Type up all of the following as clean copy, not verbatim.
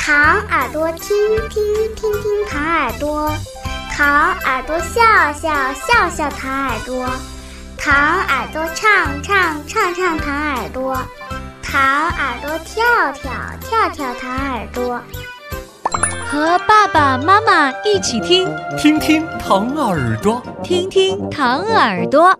糖耳朵听听听听糖耳朵，糖耳朵笑笑笑笑糖耳朵，糖耳朵唱唱唱唱糖耳朵，糖耳朵跳跳跳跳糖耳朵。 和爸爸妈妈一起听， 听听糖耳朵， 听听糖耳朵。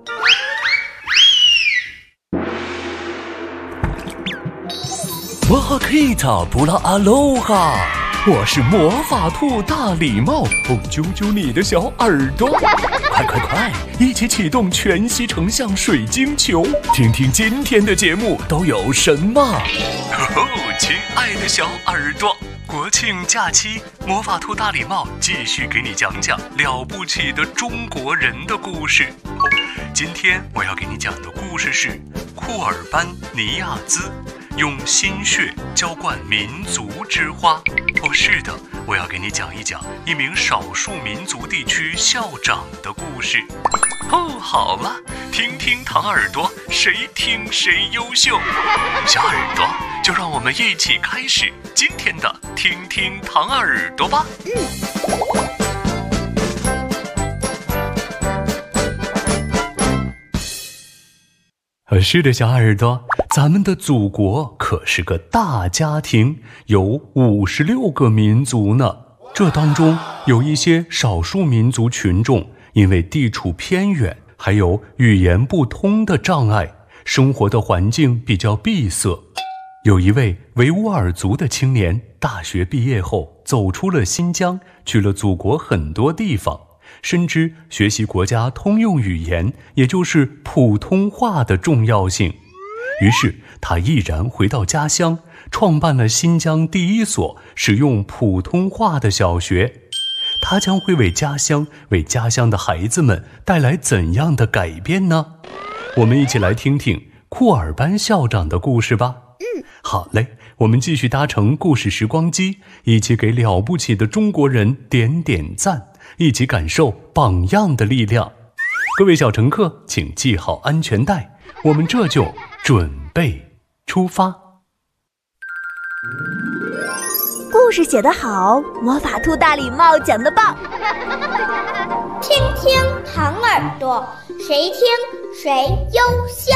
哇哈 Kita 布拉阿罗哈，我是魔法兔大礼帽，揪揪你的小耳朵，快快快，一起启动全息成像水晶球，听听今天的节目都有什么。亲爱的小耳朵，国庆假期，魔法兔大礼帽继续给你讲讲了不起的中国人的故事。今天我要给你讲的故事是库尔班尼亚兹用心血浇灌民族之花。是的，我要给你讲一讲一名少数民族地区校长的故事。好了，听听糖耳朵，谁听谁优秀。小耳朵，就让我们一起开始今天的听听糖耳朵吧。是的，小耳朵，咱们的祖国可是个大家庭，有56个民族呢。这当中有一些少数民族群众，因为地处偏远，还有语言不通的障碍，生活的环境比较闭塞。有一位维吾尔族的青年，大学毕业后走出了新疆，去了祖国很多地方，深知学习国家通用语言，也就是普通话的重要性。于是他毅然回到家乡，创办了新疆第一所使用普通话的小学。他将会为家乡的孩子们带来怎样的改变呢？我们一起来听听库尔班校长的故事吧。好嘞，我们继续搭乘故事时光机，一起给了不起的中国人点点赞，一起感受榜样的力量。各位小乘客，请系好安全带，我们这就准备出发。 故事写得好，魔法兔大礼帽讲得棒。 听听糖耳朵，谁听谁优秀。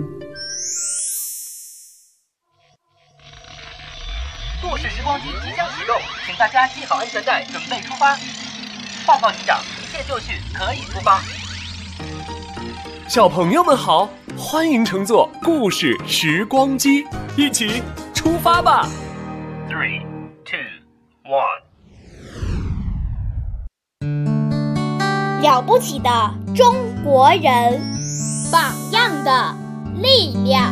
故事时光机即将启动，请大家系好安全带，准备出发。报告机长，一切就绪，可以出发。 小朋友们好，欢迎乘坐故事时光机，一起出发吧。 3、2、1。 了不起的中国人，榜样的力量。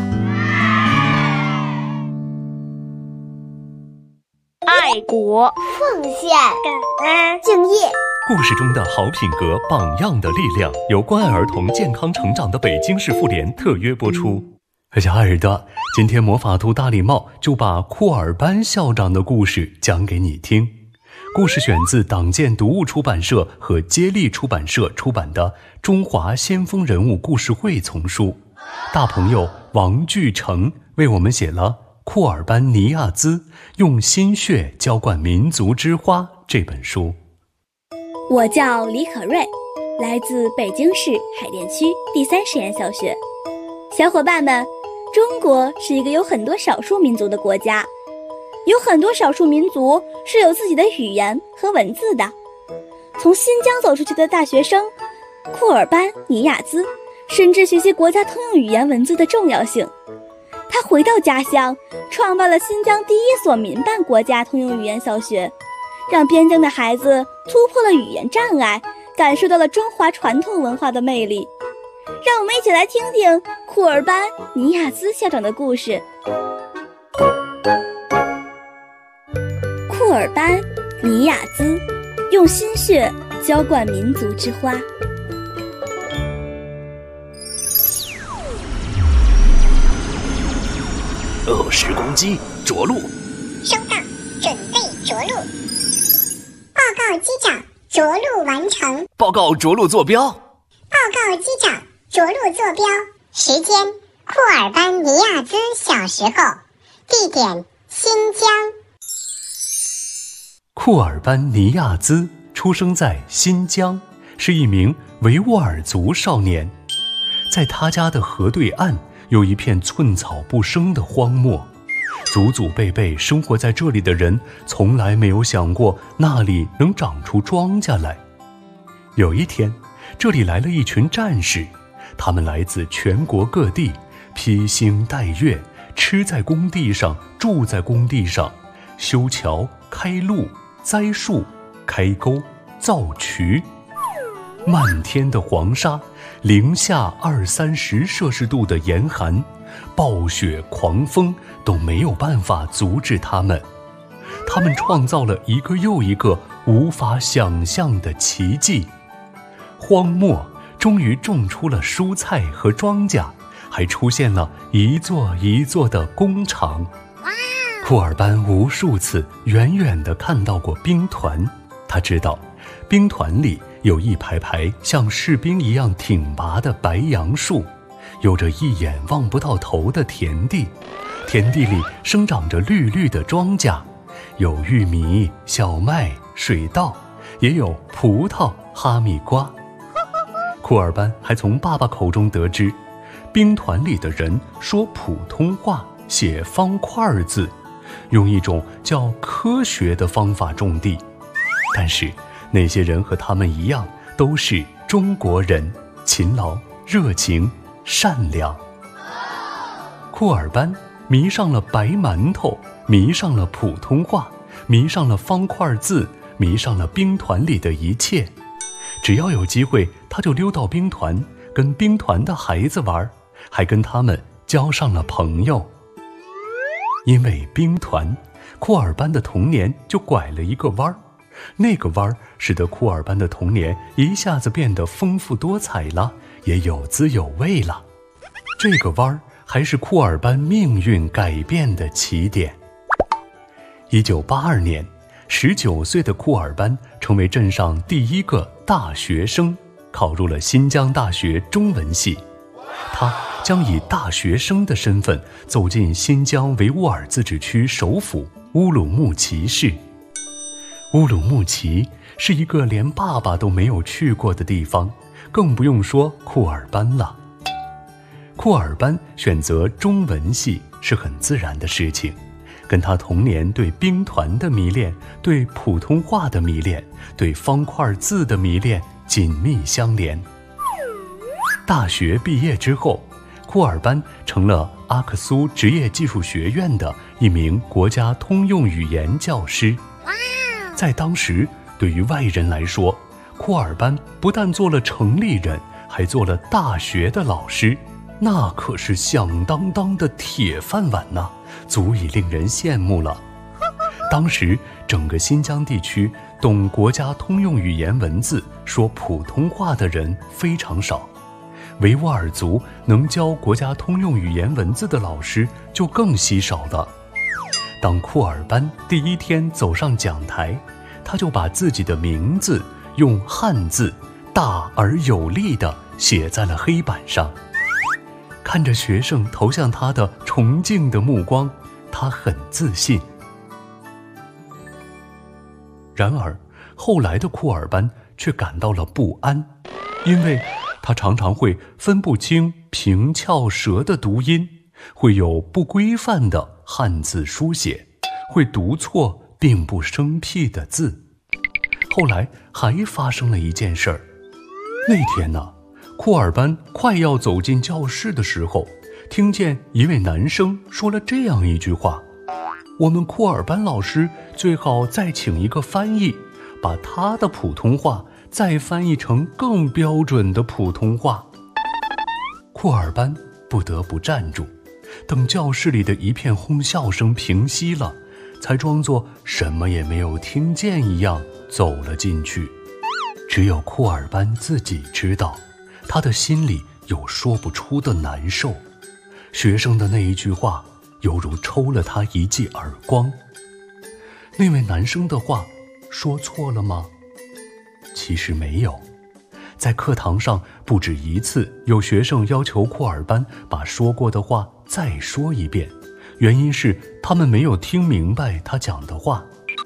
爱国、 奉献、感恩、敬业。 故事中的好品格、榜样的力量，由关爱儿童健康成长的北京市妇联特约播出。小耳朵，今天魔法兔大礼帽就把库尔班校长的故事讲给你听。故事选自党建读物出版社和接力出版社出版的《中华先锋人物故事会》丛书。大朋友王巨成为我们写了库尔班尼亚兹用心血浇灌民族之花这本书。 我叫李可瑞，来自北京市海淀区第3实验小学。小伙伴们，中国是一个有很多少数民族的国家，有很多少数民族是有自己的语言和文字的。从新疆走出去的大学生库尔班尼亚兹深知学习国家通用语言文字的重要性。他回到家乡，创办了新疆第一所民办国家通用语言小学，让边疆的孩子突破了语言障碍，感受到了中华传统文化的魅力。让我们一起来听听库尔班尼亚兹校长的故事。库尔班尼亚兹用心血浇灌民族之花。 时光机着陆。 收到，准备着陆。报告机长，着陆完成。 报告着陆坐标。 报告机长，着陆坐标。时间：库尔班尼亚兹小时候。地点：新疆。 库尔班尼亚兹出生在新疆，是一名维吾尔族少年。在他家的河对岸有一片寸草不生的荒漠，祖祖辈辈生活在这里的人从来没有想过那里能长出庄稼来。有一天，这里来了一群战士，他们来自全国各地，披星戴月，吃在工地上，住在工地上，修桥、开路、栽树、开沟、造渠。漫天的黄沙，零下20-30摄氏度的严寒，暴雪狂风都没有办法阻止他们。他们创造了一个又一个无法想象的奇迹。荒漠终于种出了蔬菜和庄稼，还出现了一座一座的工厂。库尔班无数次远远地看到过兵团，他知道兵团里有一排排像士兵一样挺拔的白杨树，有着一眼望不到头的田地，田地里生长着绿绿的庄稼，有玉米、小麦、水稻，也有葡萄、哈密瓜。库尔班还从爸爸口中得知，兵团里的人说普通话，写方块字，用一种叫科学的方法种地。但是那些人和他们一样，都是中国人，勤劳、热情、善良。库尔班迷上了白馒头，迷上了普通话，迷上了方块字，迷上了兵团里的一切。只要有机会，他就溜到兵团，跟兵团的孩子玩，还跟他们交上了朋友。因为兵团，库尔班的童年就拐了一个弯儿。那个弯儿使得库尔班的童年一下子变得丰富多彩了，也有滋有味了。这个弯儿还是库尔班命运改变的起点。1982年，19岁的库尔班成为镇上第一个大学生，考入了新疆大学中文系。他将以大学生的身份走进新疆维吾尔自治区首府乌鲁木齐市。乌鲁木齐是一个连爸爸都没有去过的地方，更不用说库尔班了。库尔班选择中文系是很自然的事情，跟他童年对兵团的迷恋，对普通话的迷恋，对方块字的迷恋紧密相连。大学毕业之后，库尔班成了阿克苏职业技术学院的一名国家通用语言教师。在当时，对于外人来说，库尔班不但做了城里人，还做了大学的老师，那可是响当当的铁饭碗呐，足以令人羡慕了。当时整个新疆地区懂国家通用语言文字、说普通话的人非常少，维吾尔族能教国家通用语言文字的老师就更稀少了。当库尔班第一天走上讲台，他就把自己的名字用汉字大而有力地写在了黑板上。看着学生投向他的崇敬的目光，他很自信。然而，后来的库尔班却感到了不安，因为他常常会分不清平翘舌的读音，会有不规范的汉字书写，会读错并不生僻的字。后来还发生了一件事儿。那天呢，库尔班快要走进教室的时候，听见一位男生说了这样一句话：我们库尔班老师最好再请一个翻译，把他的普通话再翻译成更标准的普通话。库尔班不得不站住，等教室里的一片哄笑声平息了，才装作什么也没有听见一样走了进去。只有库尔班自己知道，他的心里有说不出的难受。学生的那一句话犹如抽了他一记耳光。那位男生的话说错了吗？其实没有。在课堂上不止一次有学生要求库尔班把说过的话再说一遍，原因是他们没有听明白他讲的话。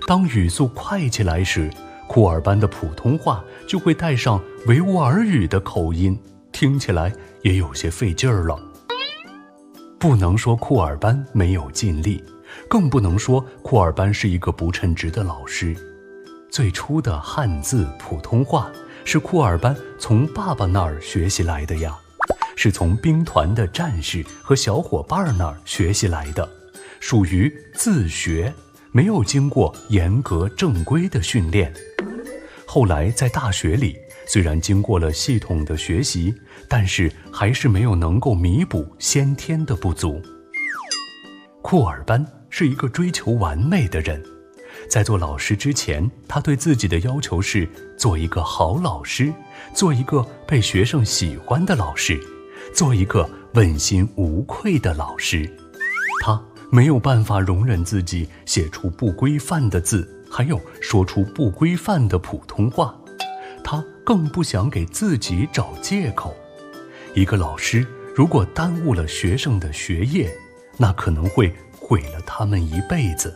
当语速快起来时，库尔班的普通话就会带上维吾尔语的口音，听起来也有些费劲儿了。不能说库尔班没有尽力，更不能说库尔班是一个不称职的老师。最初的汉字普通话是库尔班从爸爸那儿学习来的呀，是从兵团的战士和小伙伴那儿学习来的，属于自学，没有经过严格正规的训练。后来在大学里，虽然经过了系统的学习，但是还是没有能够弥补先天的不足。库尔班是一个追求完美的人，在做老师之前，他对自己的要求是做一个好老师，做一个被学生喜欢的老师，做一个问心无愧的老师。他没有办法容忍自己写出不规范的字，还有说出不规范的普通话。他更不想给自己找借口。一个老师如果耽误了学生的学业，那可能会毁了他们一辈子。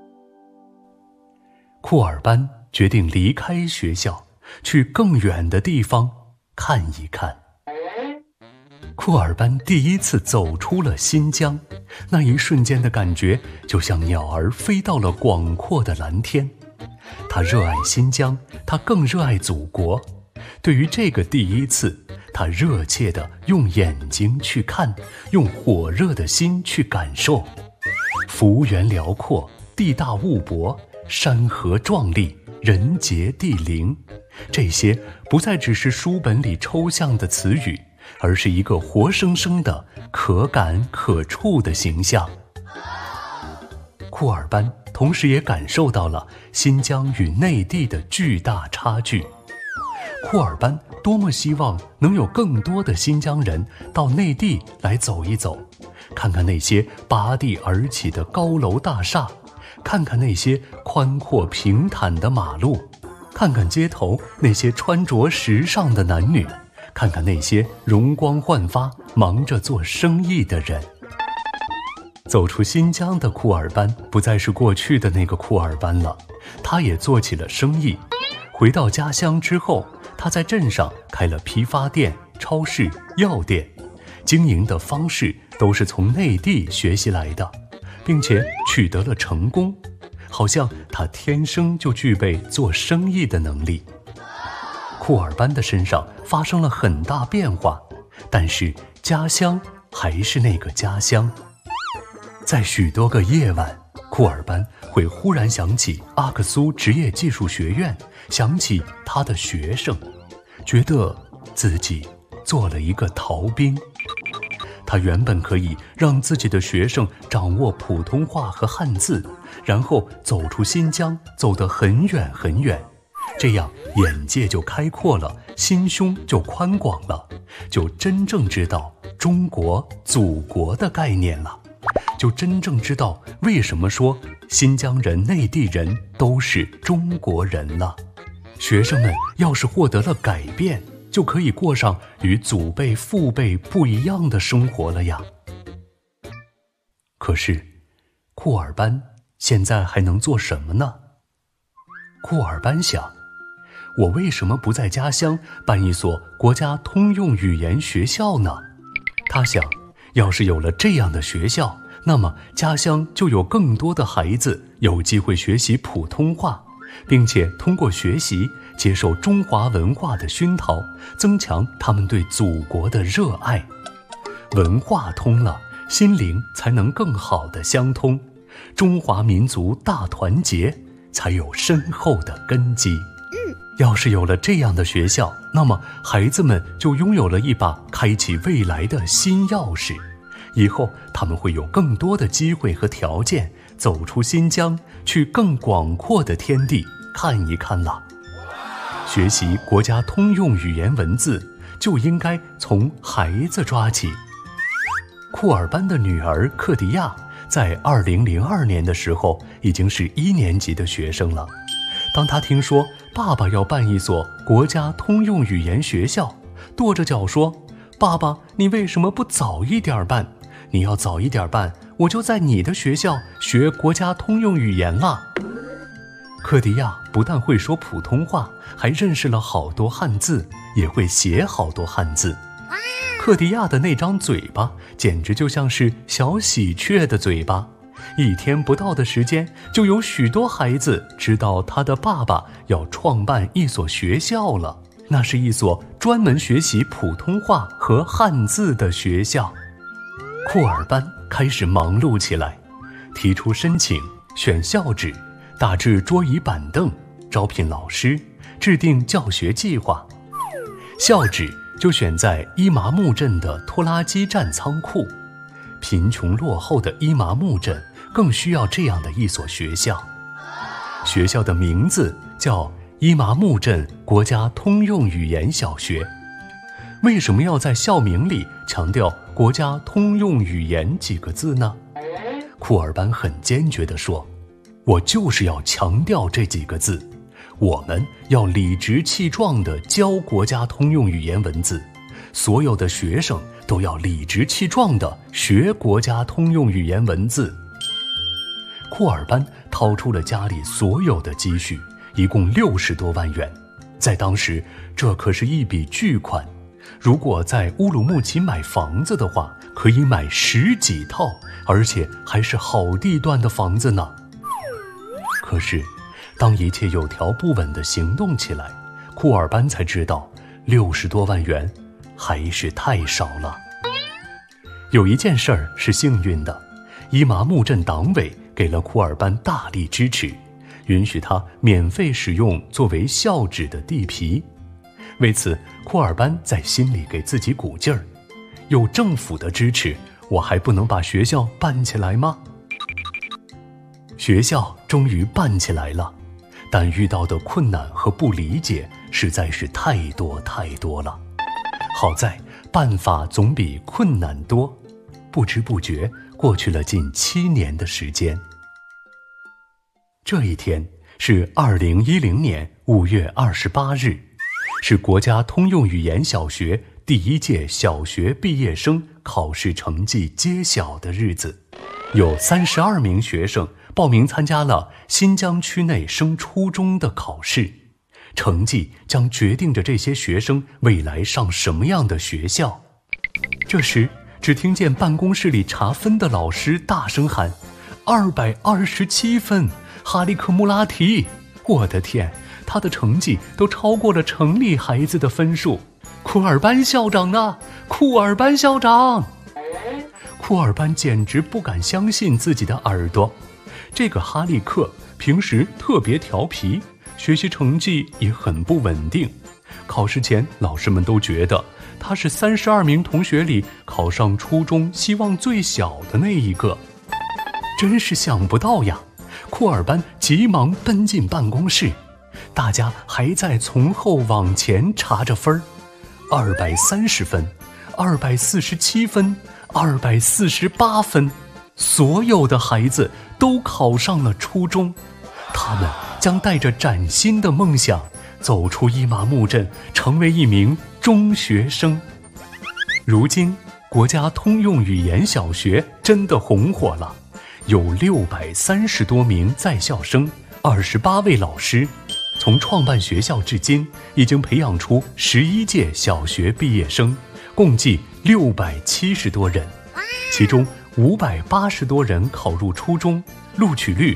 库尔班决定离开学校，去更远的地方看一看。库尔班第一次走出了新疆，那一瞬间的感觉就像鸟儿飞到了广阔的蓝天。他热爱新疆，他更热爱祖国。对于这个第一次，他热切地用眼睛去看，用火热的心去感受。幅员辽阔，地大物博，山河壮丽，人杰地灵，这些不再只是书本里抽象的词语，而是一个活生生的可感可触的形象。库尔班同时也感受到了新疆与内地的巨大差距。库尔班多么希望能有更多的新疆人到内地来走一走，看看那些拔地而起的高楼大厦，看看那些宽阔平坦的马路，看看街头那些穿着时尚的男女，看看那些容光焕发忙着做生意的人。走出新疆的库尔班不再是过去的那个库尔班了，他也做起了生意。回到家乡之后，他在镇上开了批发店、超市、药店，经营的方式都是从内地学习来的，并且取得了成功，好像他天生就具备做生意的能力。库尔班的身上发生了很大变化，但是家乡还是那个家乡。在许多个夜晚，库尔班会忽然想起阿克苏职业技术学院，想起他的学生，觉得自己做了一个逃兵。他原本可以让自己的学生掌握普通话和汉字，然后走出新疆，走得很远很远，这样眼界就开阔了，心胸就宽广了，就真正知道中国祖国的概念了，就真正知道为什么说新疆人、内地人都是中国人了。学生们要是获得了改变，就可以过上与祖辈父辈不一样的生活了呀。可是库尔班现在还能做什么呢？库尔班想，我为什么不在家乡办一所国家通用语言学校呢？他想，要是有了这样的学校，那么家乡就有更多的孩子有机会学习普通话，并且通过学习接受中华文化的熏陶，增强他们对祖国的热爱。文化通了，心灵才能更好的相通，中华民族大团结才有深厚的根基。要是有了这样的学校，那么孩子们就拥有了一把开启未来的新钥匙，以后他们会有更多的机会和条件走出新疆，去更广阔的天地看一看了。学习国家通用语言文字就应该从孩子抓起。库尔班的女儿克迪亚在2002年的时候已经是1年级的学生了。当她听说爸爸要办一所国家通用语言学校，跺着脚说，爸爸，你为什么不早一点办？你要早一点办，我就在你的学校学国家通用语言了。 克迪亚不但会说普通话，还认识了好多汉字，也会写好多汉字。克迪亚的那张嘴巴简直就像是小喜鹊的嘴巴，1天不到的时间，就有许多孩子知道他的爸爸要创办一所学校了。那是一所专门学习普通话和汉字的学校。库尔班开始忙碌起来，提出申请，选校址，打制桌椅板凳，招聘老师，制定教学计划。校址就选在伊麻木镇的拖拉机站仓库。贫穷落后的伊麻木镇更需要这样的一所学校。学校的名字叫伊麻木镇国家通用语言小学。为什么要在校名里强调国家通用语言几个字呢？库尔班很坚决地说，我就是要强调这几个字，我们要理直气壮地教国家通用语言文字，所有的学生都要理直气壮地学国家通用语言文字。库尔班掏出了家里所有的积蓄，一共60多万元，在当时这可是一笔巨款。如果在乌鲁木齐买房子的话，可以买10几套，而且还是好地段的房子呢。可是当一切有条不紊地行动起来，库尔班才知道60多万元还是太少了。有一件事儿是幸运的，伊麻木镇党委给了库尔班大力支持，允许他免费使用作为校址的地皮。为此，库尔班在心里给自己鼓劲儿，有政府的支持，我还不能把学校办起来吗？学校终于办起来了，但遇到的困难和不理解实在是太多太多了。好在办法总比困难多，不知不觉过去了近7年的时间。这一天是2010年5月28日，是国家通用语言小学第1届小学毕业生考试成绩揭晓的日子。有32名学生报名参加了新疆区内升初中的考试，成绩将决定着这些学生未来上什么样的学校。这时，只听见办公室里查分的老师大声喊：227分，哈里克穆拉提！我的天，他的成绩都超过了城里孩子的分数。库尔班校长啊，库尔班校长！库尔班简直不敢相信自己的耳朵。这个哈利克平时特别调皮，学习成绩也很不稳定。考试前，老师们都觉得他是32名同学里考上初中希望最小的那一个。真是想不到呀！库尔班急忙奔进办公室，大家还在从后往前查着分儿，230分，247分，248分，所有的孩子都考上了初中，他们将带着崭新的梦想走出伊麻木镇，成为一名中学生。如今，国家通用语言小学真的红火了，有630多名在校生，28位老师。从创办学校至今，已经培养出11届小学毕业生，共计670多人，其中580多人考入初中，录取率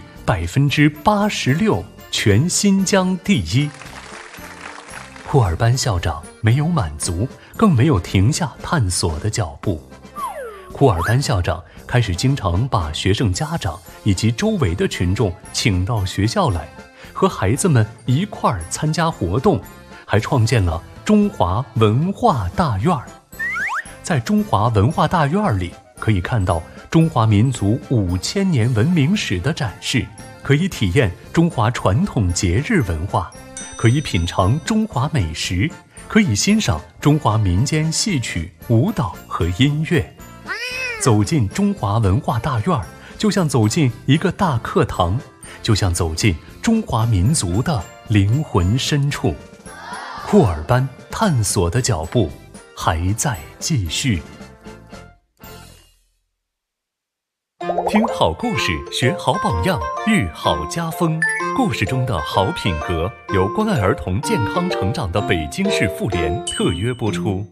86%，全新疆第1。库尔班校长没有满足，更没有停下探索的脚步。库尔班校长开始经常把学生家长以及周围的群众请到学校来，和孩子们一块儿参加活动，还创建了中华文化大院。在中华文化大院里，可以看到中华民族5000年文明史的展示，可以体验中华传统节日文化，可以品尝中华美食，可以欣赏中华民间戏曲、舞蹈和音乐。走进中华文化大院，就像走进一个大课堂，就像走进中华民族的灵魂深处。库尔班探索的脚步还在继续。 听好故事，学好榜样，育好家风。故事中的好品格由关爱儿童健康成长的北京市妇联特约播出。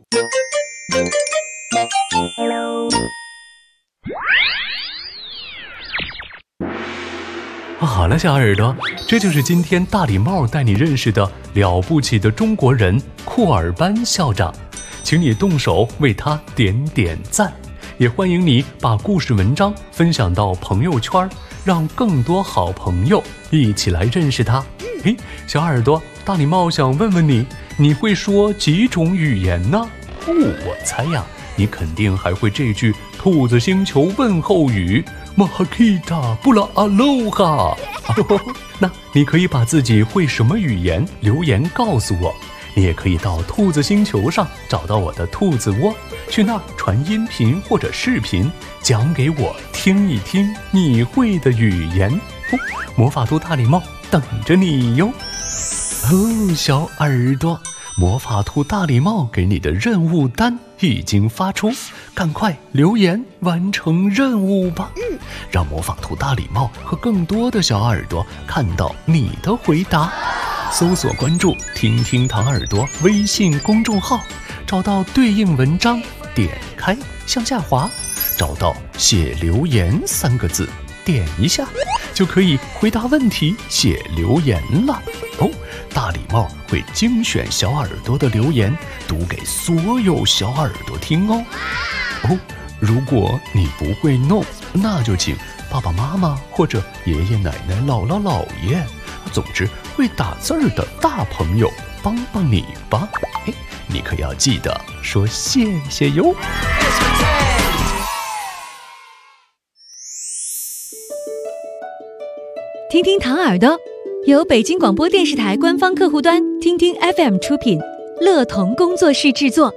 好了，小耳朵，这就是今天大礼帽带你认识的了不起的中国人库尔班校长，请你动手为他点点赞，也欢迎你把故事文章分享到朋友圈，让更多好朋友一起来认识他。小耳朵，大礼帽想问问你，你会说几种语言呢？我猜呀，你肯定还会这句兔子星球问候语马哈基塔布拉阿罗哈。那你可以把自己会什么语言留言告诉我，你也可以到兔子星球上找到我的兔子窝，去那儿传音频或者视频，讲给我听一听你会的语言。魔法兔大礼帽等着你哟。小耳朵，魔法兔大礼帽给你的任务单已经发出，赶快留言完成任务吧。让魔法兔大礼帽和更多的小耳朵看到你的回答。搜索关注听听糖耳朵微信公众号，找到对应文章，点开向下滑，找到写留言3个字，点一下就可以回答问题写留言了。大礼帽会精选小耳朵的留言，读给所有小耳朵听哦。如果你不会弄，那就请爸爸妈妈或者爷爷奶奶姥姥姥爷，总之会打字儿的大朋友帮帮你吧。你可要记得说谢谢哟。 听听糖耳朵由北京广播电视台官方客户端听听 FM 出品，乐童工作室制作。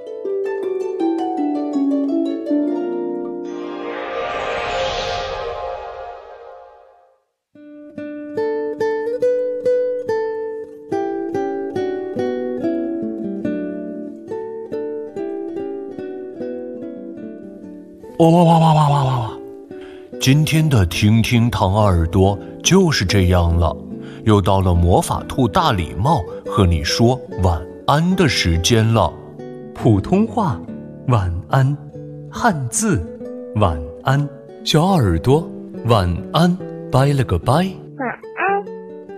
哇！今天的听听糖耳朵就是这样了，又到了魔法兔大礼帽和你说晚安的时间了。普通话晚安，汉字晚安，小耳朵晚安，拜了个拜。 晚安。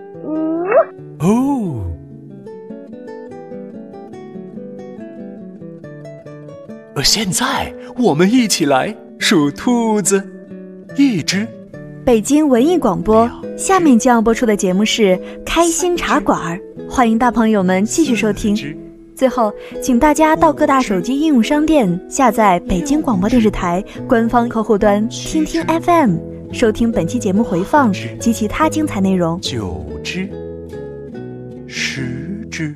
现在我们一起来数兔子，1只。 北京文艺广播，下面将要播出的节目是开心茶馆，欢迎大朋友们继续收听。最后，请大家到各大手机应用商店下载北京广播电视台官方客户端听听 FM， 收听本期节目回放及其他精彩内容。 9只，10只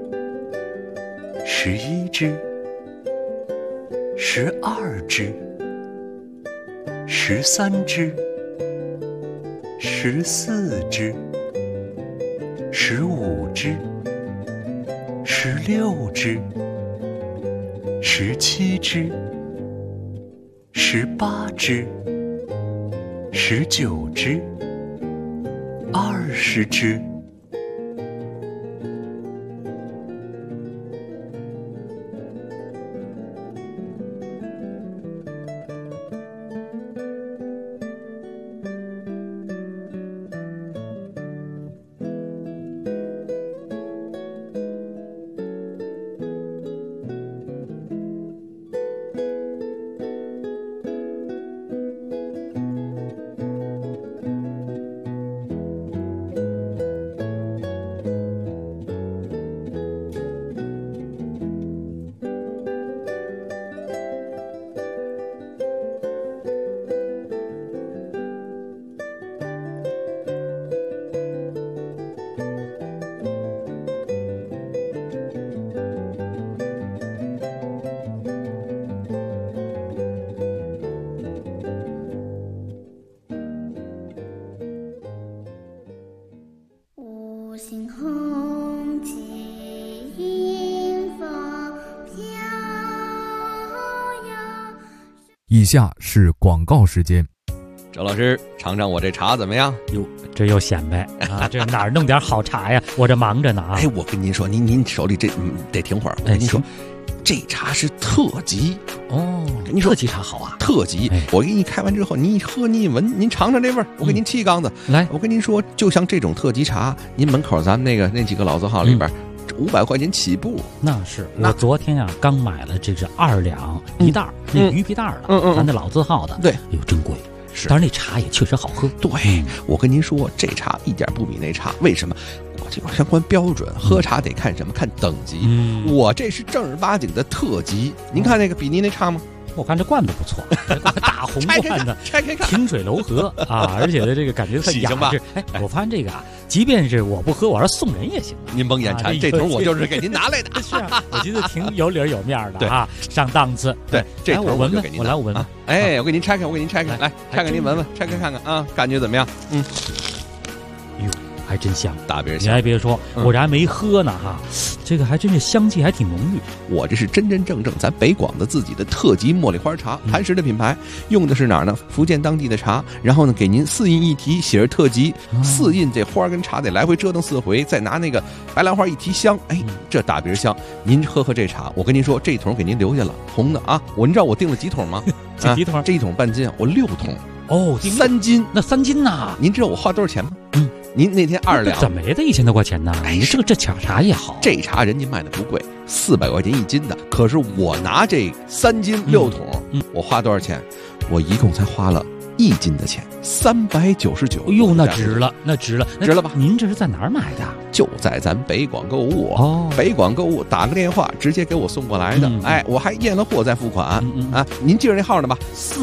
，11只，12只，13只，14只，15只，16只，17只，18只，19只，20只。 以下是广告时间。 周老师，尝尝我这茶怎么样？ 哟，这又显摆啊！这哪儿弄点好茶呀？我这忙着呢啊！ 哎，我跟您说，您手里这得停会儿。我跟您说，这茶是特级哦。 跟您说， 特级茶好啊， 特级。我给你开完之后，您一喝，您一闻，您尝尝这味儿。我给您沏一缸子。 来， 我跟您说，就像这种特级茶，您门口咱们那几个老字号里边。500块钱起步， 那是我昨天啊刚买了，这是2两一袋，那鱼皮袋的，咱那老字号的， 对， 哟真贵，是，但是那茶也确实好喝。 对，我跟您说，这茶一点不比那茶，为什么？我这个相关标准，喝茶得看什么？看等级。我这是正儿八经的特级，您看那个比您那差吗？ 我看这罐子不错，大红罐子， 拆开看， 清水楼河啊，而且的这个感觉特雅致。哎，我发现这个啊，即便是我不喝，我要送人也行。 您甭眼馋，这桶我就是给您拿来的。 是啊，我觉得挺有理有面的啊，上档次。 对，这桶我闻闻， 就给您。 我来我闻闻。 哎，我给您拆开，来拆开您闻闻，拆开看看啊，感觉怎么样？ 哟，还真香， 大别香。你还别说，我这还没喝呢哈，这个还真是香气还挺浓郁。 我这是真正咱北广的自己的特级茉莉花茶，磐石的品牌，用的是哪儿呢？福建当地的茶，然后呢给您4印一提，写着特级，4印这花跟茶得来回折腾4回，再拿那个白兰花一提香，哎，这大别香。您喝这茶，我跟您说，这一桶给您留下了，红的啊。您知道我订了几桶吗？ 几桶？ 这一桶半斤，我6桶。 哦 ，3斤， 那3斤呐？ 您知道我花多少钱吗？您那天2两， 怎么也得1000多块钱呢？ 哎， 这茶也好， 这茶人家卖的不贵，400块钱1斤的。可是我拿这3斤6桶，我花多少钱？我一共才花了1斤的钱，399。 哎呦，那值了，值了吧？您这是在哪儿买的？ 就在咱北广购物哦，北广购物打个电话直接给我送过来的。哎，我还验了货再付款啊。您记着那号呢吧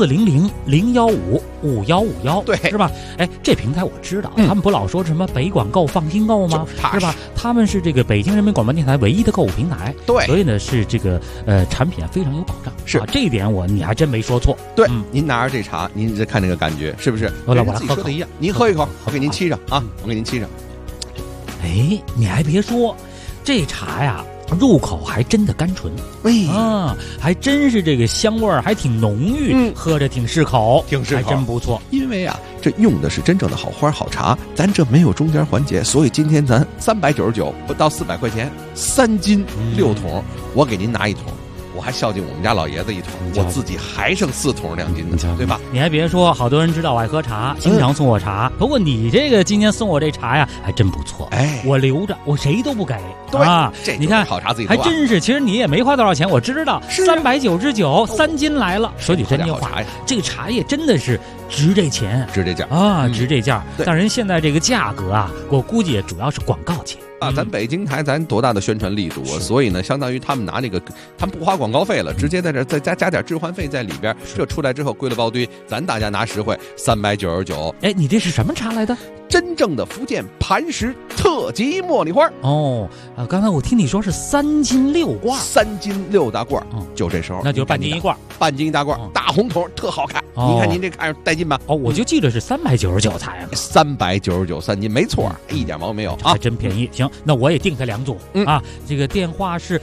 ？400-015-5151， 对， 是吧？哎，这平台我知道，他们不老说什么北广购放心购吗？是吧？他们是这个北京人民广播电台唯一的购物平台， 对， 所以呢是这个产品非常有保障。 是这一点你还真没说错。 对，您拿着这茶，您再看那个感觉是不是？ 我自己说的一样，您喝一口，我给您沏上啊，我给您沏上。 哎，你还别说，这茶呀，入口还真的甘醇，还真是这个香味儿还挺浓郁，喝着挺适口，还真不错。 因为啊，这用的是真正的好花好茶，咱这没有中间环节，所以今天咱399不到400块钱，3斤6桶，我给您拿1桶。我还孝敬我们家老爷子1桶，我自己还剩4桶2斤的，对吧？ 你还别说，好多人知道我爱喝茶，经常送我茶。不过你这个今天送我这茶呀，还真不错。哎，我留着，我谁都不给。 对啊， 你看好茶自己喝， 还真是。其实你也没花多少钱，我知道，399，3斤来了。说句真话呀，这个茶叶真的是值这钱， 值这价啊，值这价。但人现在这个价格啊，我估计也主要是广告钱。 咱北京台咱多大的宣传力度啊！所以呢，相当于他们拿那个，他们不花广告费了，直接在这再加点置换费在里边，这出来之后归了包堆，咱大家拿实惠，399。 哎，你这是什么茶来的？ 真正的福建磐石特级茉莉花。 哦，刚才我听你说是3斤6罐 ，3斤6大罐，就这时候， 那就半斤1罐， 半斤1大罐，大红桶，特好看。您看您这看着带劲吧？ 哦，我就记得是399才啊 ，399 3斤，没错，一点毛病没有啊， 还真便宜。行，那我也订他2组啊。这个电话是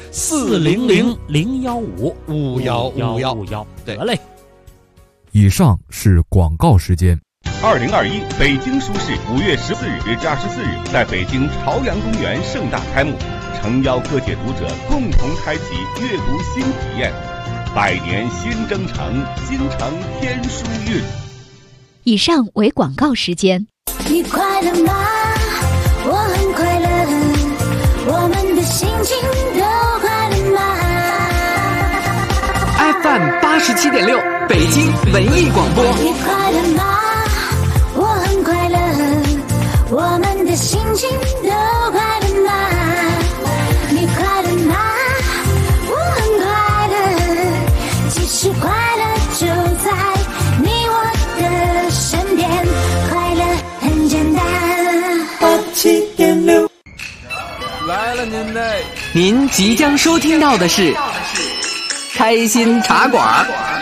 400-015-5151，得嘞。 以上是广告时间。 2021北京书市5月14日至24日在北京朝阳公园盛大开幕，诚邀各界读者共同开启阅读新体验。100年新征程，京城天书韵。 以上为广告时间。 你快乐吗？我很快乐，我们的心情都快乐吗 ？FM 87.6，北京文艺广播。 你快乐吗？我很快乐，我们的心情都快乐吗？你快乐吗？我很快乐，其实快乐就在你我的身边，快乐很简单。87.6 来了您嘞！您即将收听到的是开心茶馆。